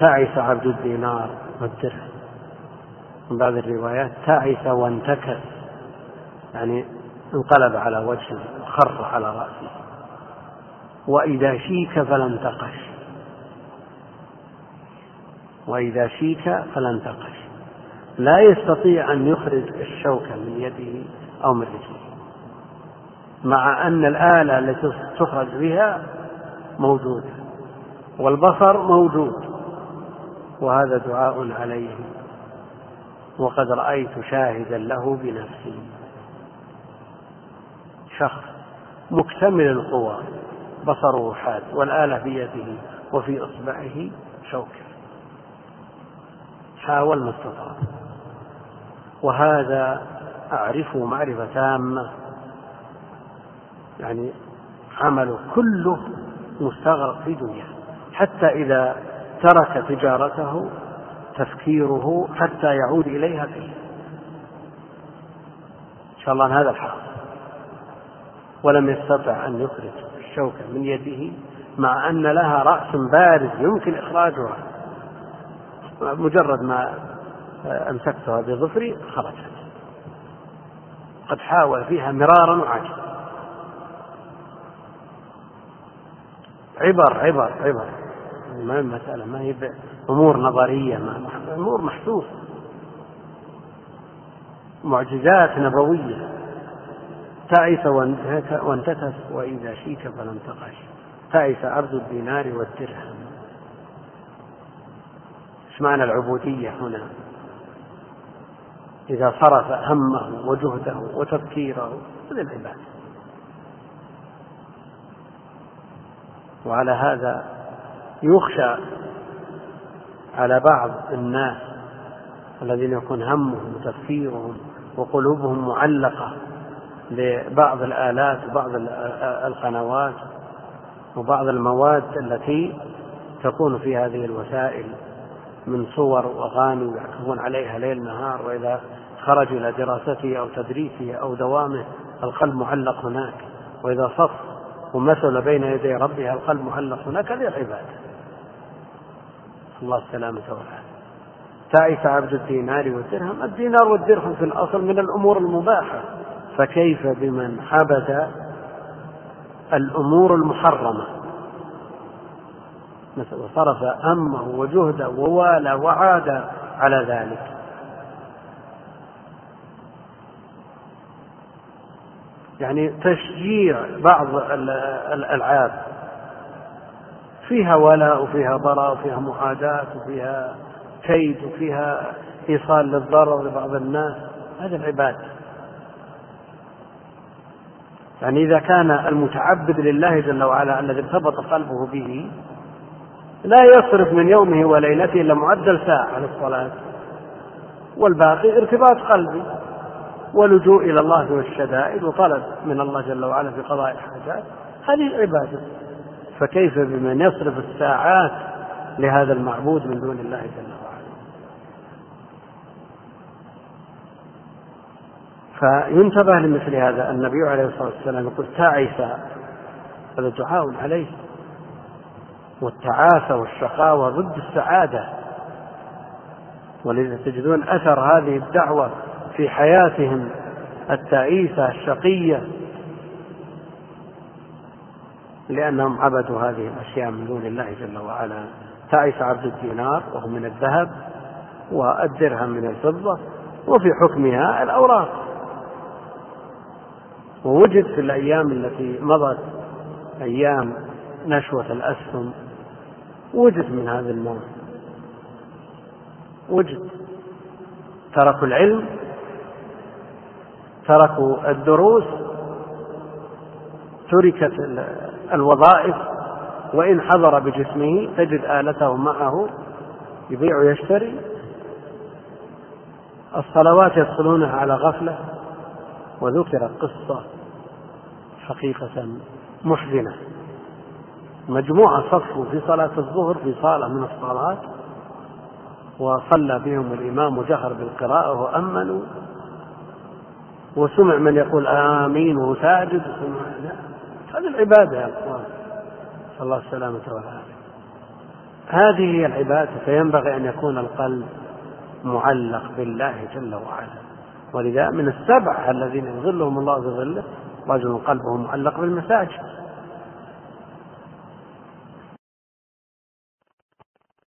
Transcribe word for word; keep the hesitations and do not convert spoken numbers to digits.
تعس عبد الدينار والدرهم. من بعض الروايات تعس وانتكس، يعني انقلب على وجهه وخر على رأسه. وإذا شيك فلا انتقش، وإذا شيك فلا انتقش، لا يستطيع أن يخرج الشوكة من يده أو من رجله، مع أن الآلة التي تخرج بها موجودة والبصر موجود. وهذا دعاء عليه، وقد رأيت شاهدا له بنفسي، شخص مكتمل القوى بصره حاد والآلة في يده وفي إصبعه شوكة، حاول ما استطاع. وهذا أعرفه معرفة تامة، يعني عمله كله مستغرق في دنيا، حتى إذا ترك تجارته تفكيره حتى يعود إليها فيه. إن شاء الله أن هذا الحال، ولم يستطع أن يخرج الشوكة من يده، مع أن لها رأس بارز يمكن إخراجها، مجرد ما أمسكتها بظفري خرجت. قد حاول فيها مرارا وعجز. عبر عبر عبر ما هي مسألة، ما هي أمور نظرية، ما أمور محسوسة، معجزات نبوية. تعس وانتكس وإذا شيك فلا انتقش، تعس عبد الدينار والدرهم. ايش معنى العبودية هنا؟ إذا صرف همه وجهده وتفكيره للعباد. وعلى هذا يخشى على بعض الناس الذين يكون همهم وتفكيرهم وقلوبهم معلقة ببعض الآلات وبعض القنوات وبعض المواد التي تكون في هذه الوسائل من صور وأغاني يعكفون عليها ليل نهار، وإذا خرج إلى دراسته أو تدريسه أو دوامه القلب معلق هناك، وإذا صف ومثل بين يدي ربها القلب معلق هناك. هذه العبادة. الله السلامة والعافية. تعس عبد الدينار والدرهم. الدينار والدرهم في الأصل من الأمور المباحة، فكيف بمن عبد الأمور المحرمة وصرف همه وجهده ووالى وعاد على ذلك. يعني تشجيع بعض الألعاب فيها ولاء وفيها ضرر وفيها معاداة وفيها كيد وفيها إيصال للضرر لبعض الناس، هذا العبادة. يعني إذا كان المتعبد لله جل وعلا الذي ارتبط قلبه به لا يصرف من يومه وليلته إلا معدل ساعة للصلاة، والباقي ارتباط قلبي ولجوء إلى الله والشدائد وطلب من الله جل وعلا في قضاء الحاجات، هذه العبادة. فكيف بمن يصرف الساعات لهذا المعبود من دون الله جل وعلا؟ فينتبه لمثل هذا. النبي عليه الصلاة والسلام يقول تعس، هذا دعاء عليه. والتعاسة والشقاوة ضد السعادة، ولذا تجدون أثر هذه الدعوة في حياتهم التعيسة الشقية، لأنهم عبدوا هذه الأشياء من دون الله جل وعلا. تعس عبد الدينار وهو من الذهب، والدرهم من الفضة، وفي حكمها الأوراق. ووجد في الأيام التي مضت أيام نشوة الأسهم وجد من هذا النوع، وجد تركوا العلم، تركوا الدروس، تركت الوظائف، وإن حضر بجسمه تجد آلته معه يبيع ويشتري. الصلوات يدخلونها على غفلة. وذكرت قصة حقيقة محزنة، مجموعة صفوا في صلاة الظهر في صالة من الصالات، وصلى بهم الإمام وجهر بالقراءة وأمنوا، وسمع من يقول آمين وهو ساجد. هذه العبادة يا أخوان، صلى الله السلامة والعافية. هذه هي العبادة، فينبغي أن يكون القلب معلق بالله جل وعلا. ولذا من السبع الذين يظلهم الله بظله رجل قلبه معلق بالمساجد.